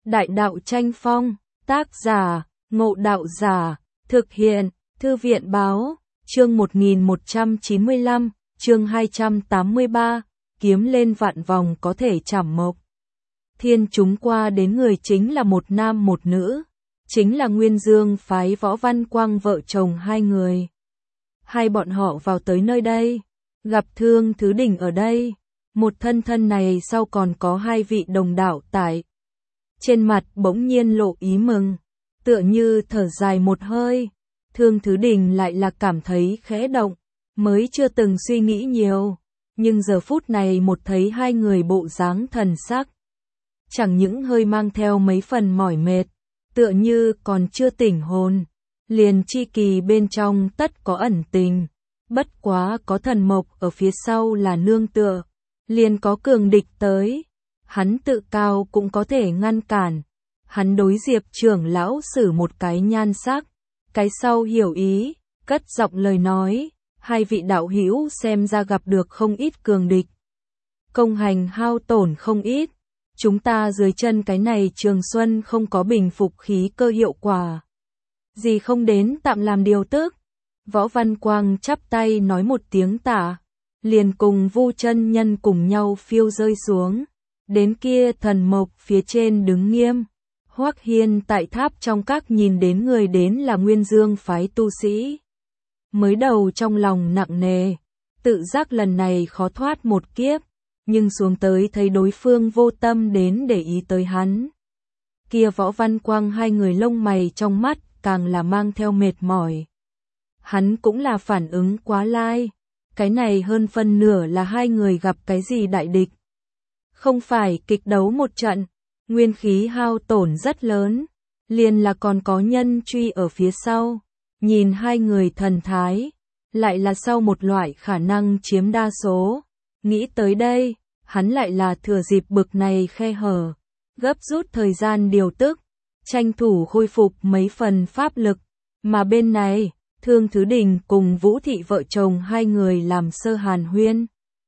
Đại đạo tranh phong, tác giả, Ngộ Đạo Giả, thực hiện, Thư viện báo, chương 1195, chương 283, kiếm lên vạn vòng có thể trảm mộc. Thiên chúng qua đến người chính là một nam một nữ, chính là Nguyên Dương phái Võ Văn Quang vợ chồng hai người. Hai bọn họ vào tới nơi đây, gặp Thương Thứ Đình ở đây, một thân này sau còn có hai vị đồng đạo tại. Trên mặt bỗng nhiên lộ ý mừng, tựa như thở dài một hơi, Thương Thứ Đình lại là cảm thấy khẽ động, mới chưa từng suy nghĩ nhiều, nhưng giờ phút này một thấy hai người bộ dáng thần sắc, chẳng những hơi mang theo mấy phần mỏi mệt, tựa như còn chưa tỉnh hồn, liền chi kỳ bên trong tất có ẩn tình, bất quá có thần mộc ở phía sau là nương tựa, liền có cường địch tới, hắn tự cao cũng có thể ngăn cản. Hắn đối Diệp trưởng lão xử một cái nhan sắc, cái sau hiểu ý, cất giọng lời nói, hai vị đạo hữu xem ra gặp được không ít cường địch. Công hành hao tổn không ít, chúng ta dưới chân cái này Trường Xuân không có bình phục khí cơ hiệu quả. Gì không đến tạm làm điều tức. Võ Văn Quang chắp tay nói một tiếng tạ, liền cùng Vu chân nhân cùng nhau phiêu rơi xuống, đến kia thần mộc phía trên đứng nghiêm. Hoắc Hiên tại tháp trong các nhìn đến người đến là Nguyên Dương phái tu sĩ. Mới đầu trong lòng nặng nề, tự giác lần này khó thoát một kiếp, nhưng xuống tới thấy đối phương vô tâm đến để ý tới hắn. Kia Võ Văn Quang hai người lông mày trong mắt càng là mang theo mệt mỏi. Hắn cũng là phản ứng quá lai, cái này hơn phân nửa là hai người gặp cái gì đại địch. Không phải kịch đấu một trận. Nguyên khí hao tổn rất lớn, liền là còn có nhân truy ở phía sau, nhìn hai người thần thái, lại là sau một loại khả năng chiếm đa số. Nghĩ tới đây, hắn lại là thừa dịp bực này khe hở, gấp rút thời gian điều tức, tranh thủ khôi phục mấy phần pháp lực, mà bên này, Thương Thứ Đình cùng Vũ Thị vợ chồng hai người làm sơ hàn huyên,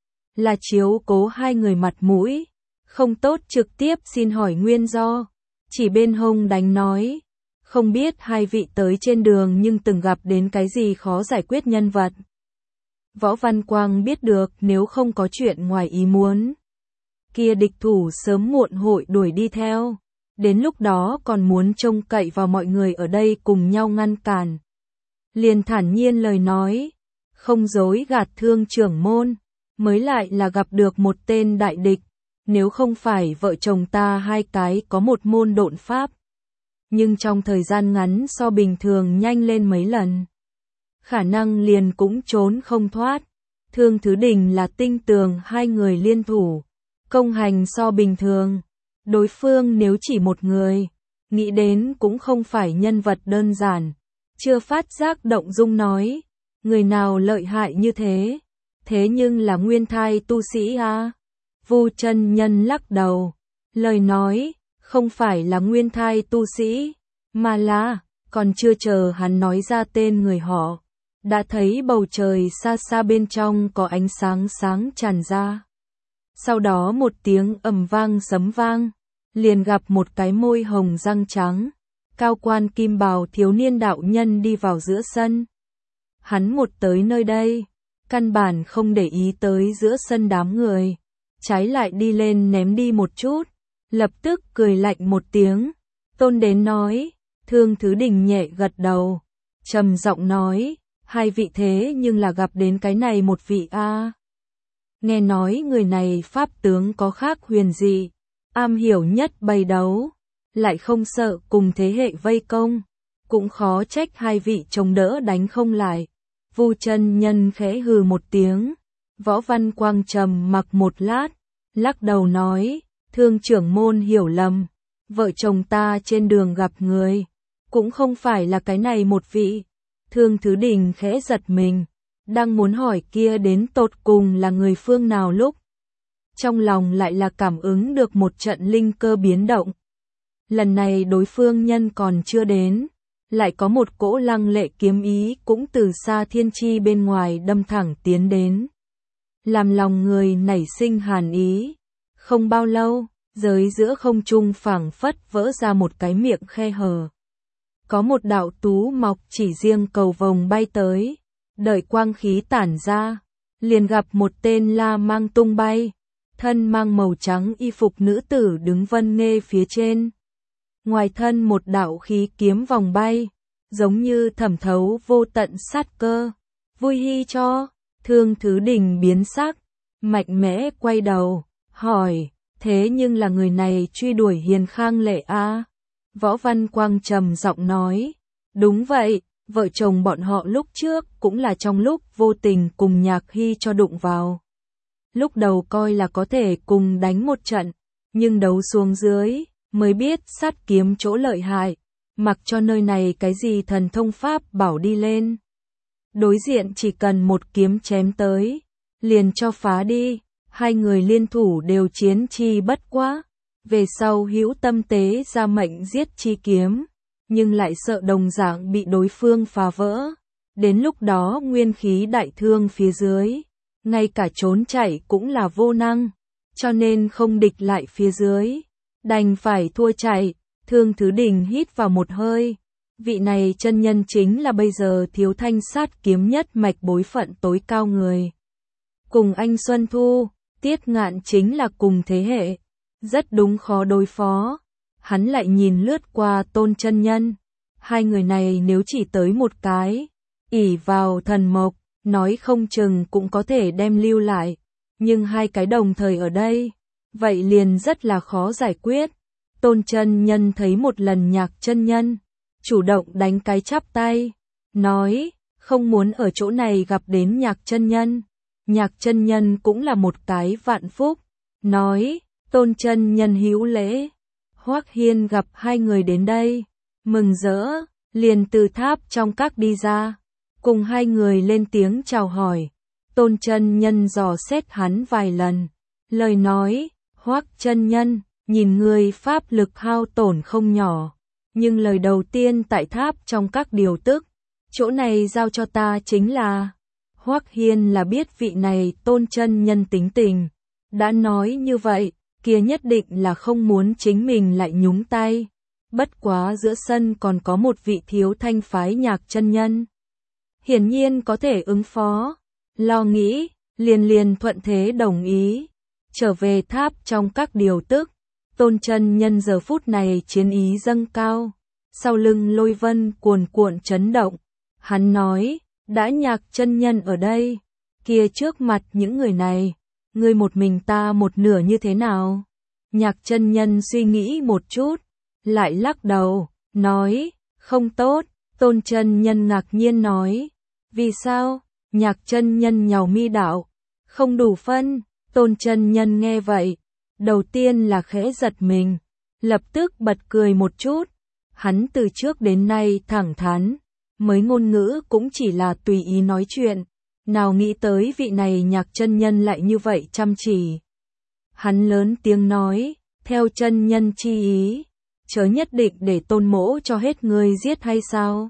là chiếu cố hai người mặt mũi. Không tốt trực tiếp xin hỏi nguyên do, chỉ bên hông đánh nói, không biết hai vị tới trên đường nhưng từng gặp đến cái gì khó giải quyết nhân vật. Võ Văn Quang biết được nếu không có chuyện ngoài ý muốn, kia địch thủ sớm muộn hội đuổi đi theo, đến lúc đó còn muốn trông cậy vào mọi người ở đây cùng nhau ngăn cản. Liền thản nhiên lời nói, không dối gạt Thương trưởng môn, mới lại là gặp được một tên đại địch. Nếu không phải vợ chồng ta hai cái có một môn độn pháp, nhưng trong thời gian ngắn so bình thường nhanh lên mấy lần, khả năng liền cũng trốn không thoát. Thương Thứ Đình là tinh tường hai người liên thủ, công hành so bình thường, đối phương nếu chỉ một người, nghĩ đến cũng không phải nhân vật đơn giản. Chưa phát giác động dung nói, người nào lợi hại như thế, thế nhưng là nguyên thai tu sĩ à? Vu chân nhân lắc đầu, lời nói, không phải là nguyên thai tu sĩ, mà là, còn chưa chờ hắn nói ra tên người họ, đã thấy bầu trời xa xa bên trong có ánh sáng sáng tràn ra. Sau đó một tiếng ầm vang sấm vang, liền gặp một cái môi hồng răng trắng, cao quan kim bào thiếu niên đạo nhân đi vào giữa sân. Hắn một tới nơi đây, căn bản không để ý tới giữa sân đám người. Trái lại đi lên ném đi một chút, lập tức cười lạnh một tiếng, tôn đến nói, Thương Thứ Đình nhẹ gật đầu, trầm giọng nói, hai vị thế nhưng là gặp đến cái này một vị a. Nghe nói người này pháp tướng có khác huyền dị, am hiểu nhất bày đấu, lại không sợ cùng thế hệ vây công, cũng khó trách hai vị chống đỡ đánh không lại. Vu chân nhân khẽ hừ một tiếng. Võ Văn Quang trầm mặc một lát, lắc đầu nói, Thương trưởng môn hiểu lầm, vợ chồng ta trên đường gặp người, cũng không phải là cái này một vị. Thương Thứ Đình khẽ giật mình, đang muốn hỏi kia đến tột cùng là người phương nào lúc. Trong lòng lại là cảm ứng được một trận linh cơ biến động. Lần này đối phương nhân còn chưa đến, lại có một cỗ lăng lệ kiếm ý cũng từ xa thiên chi bên ngoài đâm thẳng tiến đến. Làm lòng người nảy sinh hàn ý. Không bao lâu, giới giữa không trung phảng phất vỡ ra một cái miệng khe hở. Có một đạo tú mọc chỉ riêng cầu vồng bay tới, đợi quang khí tản ra, liền gặp một tên la mang tung bay, thân mang màu trắng y phục nữ tử đứng vân nghê phía trên. Ngoài thân một đạo khí kiếm vòng bay, giống như thẩm thấu vô tận sát cơ. Vui hi cho, Thương Thứ Đình biến sắc, mạnh mẽ quay đầu, hỏi, thế nhưng là người này truy đuổi Hiền Khang Lệ a? Võ Văn Quang trầm giọng nói, đúng vậy, vợ chồng bọn họ lúc trước cũng là trong lúc vô tình cùng Nhạc Hy cho đụng vào. Lúc đầu coi là có thể cùng đánh một trận, nhưng đấu xuống dưới, mới biết sát kiếm chỗ lợi hại, mặc cho nơi này cái gì thần thông pháp bảo đi lên. Đối diện chỉ cần một kiếm chém tới, liền cho phá đi, hai người liên thủ đều chiến chi bất quá. Về sau hữu tâm tế ra mệnh giết chi kiếm, nhưng lại sợ đồng dạng bị đối phương phá vỡ. Đến lúc đó nguyên khí đại thương phía dưới, ngay cả trốn chạy cũng là vô năng, cho nên không địch lại phía dưới, đành phải thua chạy. Thương Thứ Đình hít vào một hơi, vị này chân nhân chính là bây giờ Thiếu Thanh sát kiếm nhất mạch bối phận tối cao người. Cùng anh Xuân Thu, Tiết Ngạn chính là cùng thế hệ, rất đúng khó đối phó. Hắn lại nhìn lướt qua Tôn chân nhân, hai người này nếu chỉ tới một cái, ỷ vào thần mộc, nói không chừng cũng có thể đem lưu lại, nhưng hai cái đồng thời ở đây, vậy liền rất là khó giải quyết. Tôn chân nhân thấy một lần Nhạc chân nhân, chủ động đánh cái chắp tay, nói, không muốn ở chỗ này gặp đến Nhạc chân nhân. Nhạc chân nhân cũng là một cái vạn phúc, nói, Tôn chân nhân hữu lễ. Hoắc Hiên gặp hai người đến đây, mừng rỡ, liền từ tháp trong các đi ra, cùng hai người lên tiếng chào hỏi. Tôn chân nhân dò xét hắn vài lần, lời nói, Hoắc chân nhân, nhìn người pháp lực hao tổn không nhỏ, nhưng lời đầu tiên tại tháp trong các điều tức, chỗ này giao cho ta chính là. Hoắc Hiên là biết vị này Tôn chân nhân tính tình, đã nói như vậy, kia nhất định là không muốn chính mình lại nhúng tay. Bất quá giữa sân còn có một vị Thiếu Thanh phái Nhạc chân nhân, hiển nhiên có thể ứng phó, lo nghĩ, liền thuận thế đồng ý. Trở về tháp trong các điều tức, Tôn chân nhân giờ phút này chiến ý dâng cao, sau lưng lôi vân cuồn cuộn chấn động. Hắn nói, đã Nhạc chân nhân ở đây, kia trước mặt những người này, ngươi một mình ta một nửa như thế nào? Nhạc chân nhân suy nghĩ một chút, lại lắc đầu, nói, không tốt. Tôn chân nhân ngạc nhiên nói, vì sao? Nhạc chân nhân nhàu mi đạo, không đủ phân. Tôn chân nhân nghe vậy, đầu tiên là khẽ giật mình, lập tức bật cười một chút. Hắn từ trước đến nay thẳng thắn, mới ngôn ngữ cũng chỉ là tùy ý nói chuyện, nào nghĩ tới vị này Nhạc chân nhân lại như vậy chăm chỉ. Hắn lớn tiếng nói, theo chân nhân chi ý, chớ nhất định để Tôn mỗ cho hết ngươi giết hay sao?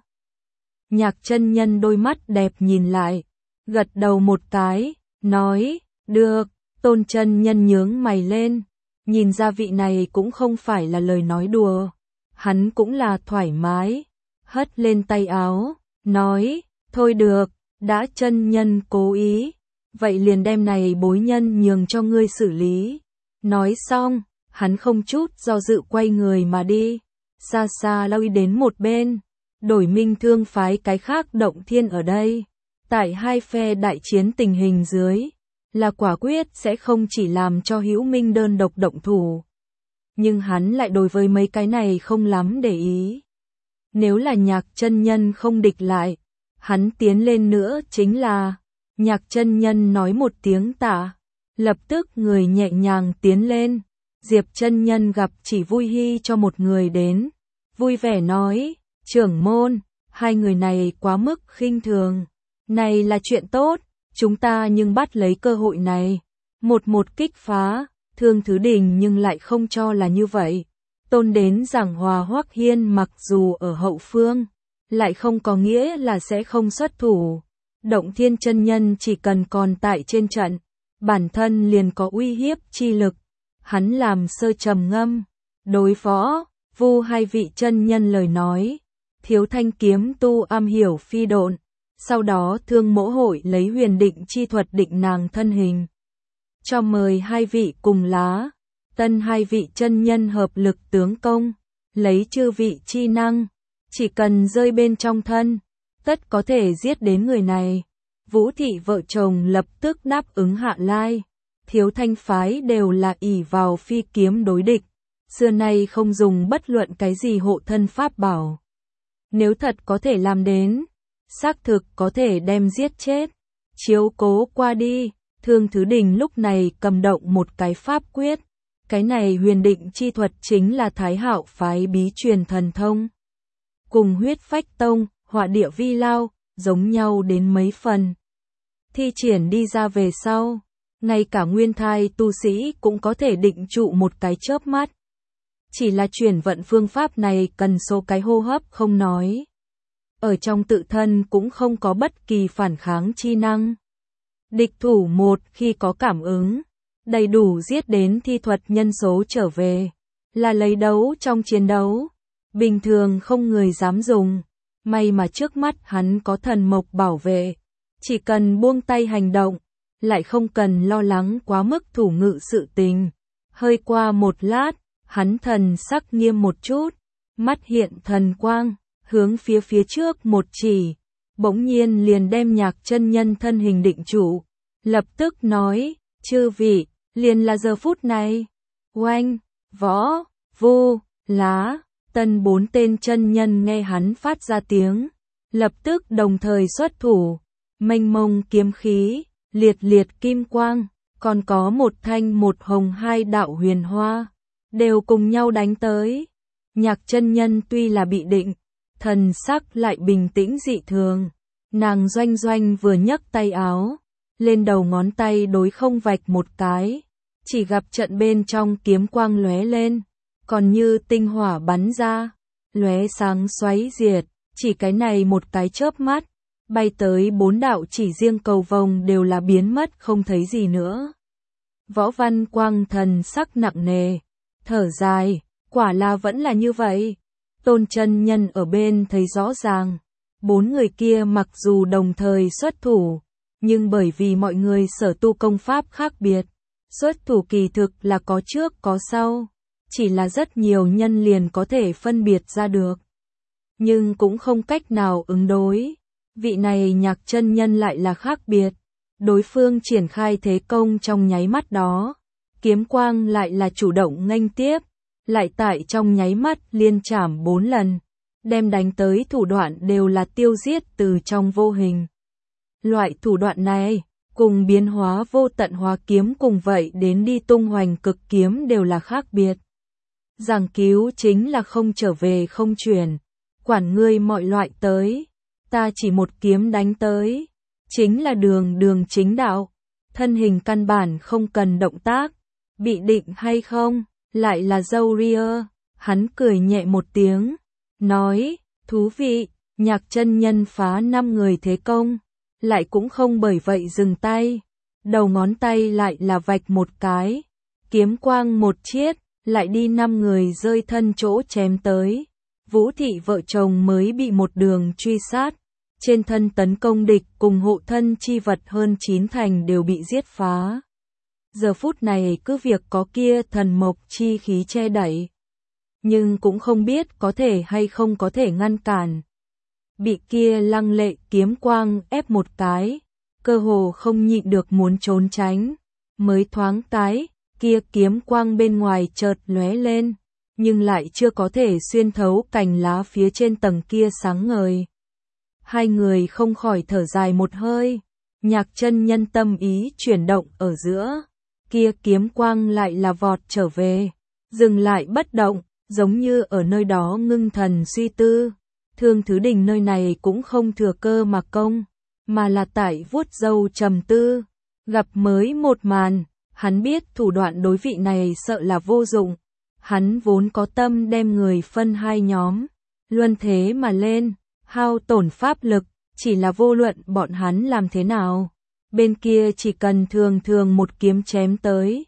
Nhạc chân nhân đôi mắt đẹp nhìn lại, gật đầu một cái, nói, được. Tôn chân nhân nhướng mày lên, nhìn ra vị này cũng không phải là lời nói đùa, hắn cũng là thoải mái, hất lên tay áo, nói, thôi được, đã chân nhân cố ý, vậy liền đem này bối nhân nhường cho ngươi xử lý. Nói xong, hắn không chút do dự quay người mà đi, xa xa lui đến một bên, đổi Minh Thương phái cái khác động thiên ở đây. Tại hai phe đại chiến tình hình dưới, là quả quyết sẽ không chỉ làm cho Hữu Minh đơn độc động thủ. Nhưng hắn lại đối với mấy cái này không lắm để ý. Nếu là Nhạc chân nhân không địch lại, hắn tiến lên nữa chính là. Nhạc chân nhân nói một tiếng tạ, lập tức người nhẹ nhàng tiến lên. Diệp chân nhân gặp chỉ Vui Hi cho một người đến, vui vẻ nói, trưởng môn, hai người này quá mức khinh thường. Này là chuyện tốt, chúng ta nhưng bắt lấy cơ hội này, một kích phá. Thương Thứ Đình nhưng lại không cho là như vậy. Tôn đến giảng hòa Hoắc Hiên mặc dù ở hậu phương, lại không có nghĩa là sẽ không xuất thủ. Động Thiên chân nhân chỉ cần còn tại trên trận, bản thân liền có uy hiếp chi lực, hắn làm sơ trầm ngâm, đối phó, Vu hai vị chân nhân lời nói, Thiếu Thanh kiếm tu am hiểu phi độn, sau đó Thương Mỗ hội lấy huyền định chi thuật định nàng thân hình. Cho mời hai vị cùng lá, tân hai vị chân nhân hợp lực tướng công, lấy chư vị chi năng, chỉ cần rơi bên trong thân, tất có thể giết đến người này. Vũ thị vợ chồng lập tức đáp ứng hạ lai. Thiếu Thanh phái đều là ỷ vào phi kiếm đối địch, xưa nay không dùng bất luận cái gì hộ thân pháp bảo. Nếu thật có thể làm đến, xác thực có thể đem giết chết. Chiếu cố qua đi, Thương Thứ Đình lúc này cầm động một cái pháp quyết. Cái này huyền định chi thuật chính là Thái Hạo phái bí truyền thần thông. Cùng Huyết Phách Tông, Họa Địa Vi Lao, giống nhau đến mấy phần. Thi triển đi ra về sau, ngay cả nguyên thai tu sĩ cũng có thể định trụ một cái chớp mắt. Chỉ là chuyển vận phương pháp này cần số cái hô hấp không nói. Ở trong tự thân cũng không có bất kỳ phản kháng chi năng. Địch thủ một khi có cảm ứng, đầy đủ giết đến thi thuật nhân số trở về, là lấy đấu trong chiến đấu. Bình thường không người dám dùng, may mà trước mắt hắn có thần mộc bảo vệ. Chỉ cần buông tay hành động, lại không cần lo lắng quá mức thủ ngự sự tình. Hơi qua một lát, hắn thần sắc nghiêm một chút, mắt hiện thần quang, hướng phía trước một chỉ, bỗng nhiên liền đem Nhạc chân nhân thân hình định trụ, lập tức nói, chư vị, liền là giờ phút này. Oanh, Võ, Vu, Lá, Tân bốn tên chân nhân nghe hắn phát ra tiếng, lập tức đồng thời xuất thủ, mênh mông kiếm khí, liệt liệt kim quang, còn có một thanh một hồng hai đạo huyền hoa, đều cùng nhau đánh tới. Nhạc chân nhân tuy là bị định, thần sắc lại bình tĩnh dị thường, nàng doanh doanh vừa nhấc tay áo, lên đầu ngón tay đối không vạch một cái, chỉ gặp trận bên trong kiếm quang lóe lên, còn như tinh hỏa bắn ra, lóe sáng xoáy diệt, chỉ cái này một cái chớp mắt, bay tới 4 đạo chỉ riêng cầu vồng đều là biến mất không thấy gì nữa. Võ Văn Quang thần sắc nặng nề, thở dài, quả là vẫn là như vậy. Tôn chân nhân ở bên thấy rõ ràng, 4 người kia mặc dù đồng thời xuất thủ, nhưng bởi vì mọi người sở tu công pháp khác biệt, xuất thủ kỳ thực là có trước có sau, chỉ là rất nhiều nhân liền có thể phân biệt ra được. Nhưng cũng không cách nào ứng đối. Vị này Nhạc chân nhân lại là khác biệt. Đối phương triển khai thế công trong nháy mắt đó, kiếm quang lại là chủ động nghênh tiếp, lại tại trong nháy mắt liên chảm 4 lần, đem đánh tới thủ đoạn đều là tiêu giết từ trong vô hình. Loại thủ đoạn này, cùng biến hóa vô tận hóa kiếm cùng vậy đến đi tung hoành cực kiếm đều là khác biệt. Giảng cứu chính là không trở về không chuyển, quản ngươi mọi loại tới, ta chỉ một kiếm đánh tới, chính là đường chính đạo, thân hình căn bản không cần động tác, bị định hay không, lại là dâu ria. Hắn cười nhẹ một tiếng, nói, thú vị. Nhạc chân nhân phá 5 người thế công, lại cũng không bởi vậy dừng tay, đầu ngón tay lại là vạch một cái, kiếm quang một chiết, lại đi 5 người rơi thân chỗ chém tới. Vũ thị vợ chồng mới bị một đường truy sát, trên thân tấn công địch cùng hộ thân chi vật hơn 9 thành đều bị giết phá. Giờ phút này cứ việc có kia thần mộc chi khí che đẩy, nhưng cũng không biết có thể hay không có thể ngăn cản. Bị kia lăng lệ kiếm quang ép một cái, cơ hồ không nhịn được muốn trốn tránh, mới thoáng cái, kia kiếm quang bên ngoài chợt lóe lên, nhưng lại chưa có thể xuyên thấu cành lá phía trên tầng kia sáng ngời. Hai người không khỏi thở dài một hơi, Nhạc chân nhân tâm ý chuyển động ở giữa, kia kiếm quang lại là vọt trở về, dừng lại bất động, giống như ở nơi đó ngưng thần suy tư. Thương Thứ Đình nơi này cũng không thừa cơ mà công, mà là tại vuốt râu trầm tư, gặp mới một màn, hắn biết thủ đoạn đối vị này sợ là vô dụng, hắn vốn có tâm đem người phân hai nhóm, luân thế mà lên, hao tổn pháp lực, chỉ là vô luận bọn hắn làm thế nào, bên kia chỉ cần thường một kiếm chém tới,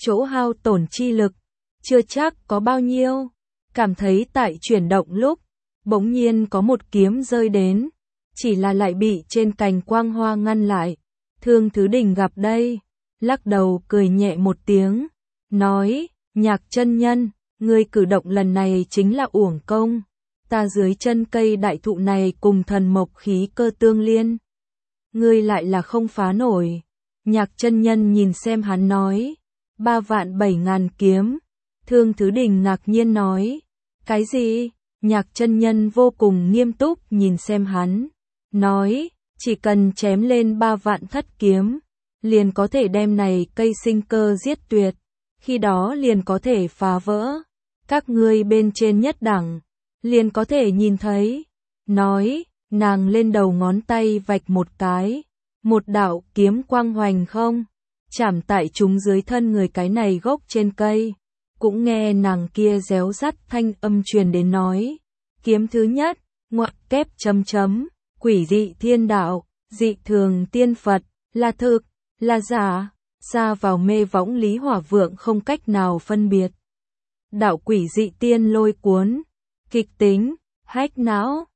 chỗ hao tổn chi lực, chưa chắc có bao nhiêu. Cảm thấy tại chuyển động lúc, bỗng nhiên có một kiếm rơi đến, chỉ là lại bị trên cành quang hoa ngăn lại. Thương Thứ Đình gặp đây, lắc đầu cười nhẹ một tiếng, nói, Nhạc chân nhân, ngươi cử động lần này chính là uổng công. Ta dưới chân cây đại thụ này cùng thần mộc khí cơ tương liên. Ngươi lại là không phá nổi. Nhạc chân nhân nhìn xem hắn nói, 3.700.000 kiếm. Thương Thứ Đình ngạc nhiên nói, cái gì? Nhạc chân nhân vô cùng nghiêm túc nhìn xem hắn, nói, chỉ cần chém lên 3 vạn thất kiếm, liền có thể đem này cây sinh cơ giết tuyệt, khi đó liền có thể phá vỡ. Các ngươi bên trên nhất đẳng, liền có thể nhìn thấy. Nói, nàng lên đầu ngón tay vạch một cái, một đạo kiếm quang hoành không, chạm tại chúng dưới thân người cái này gốc trên cây. Cũng nghe nàng kia réo rắt thanh âm truyền đến nói, kiếm thứ nhất, ngoặc kép chấm chấm, quỷ dị thiên đạo, dị thường tiên Phật, là thực, là giả, xa vào mê võng Lý Hỏa Vượng không cách nào phân biệt. Đạo quỷ dị tiên lôi cuốn, kịch tính, hách não,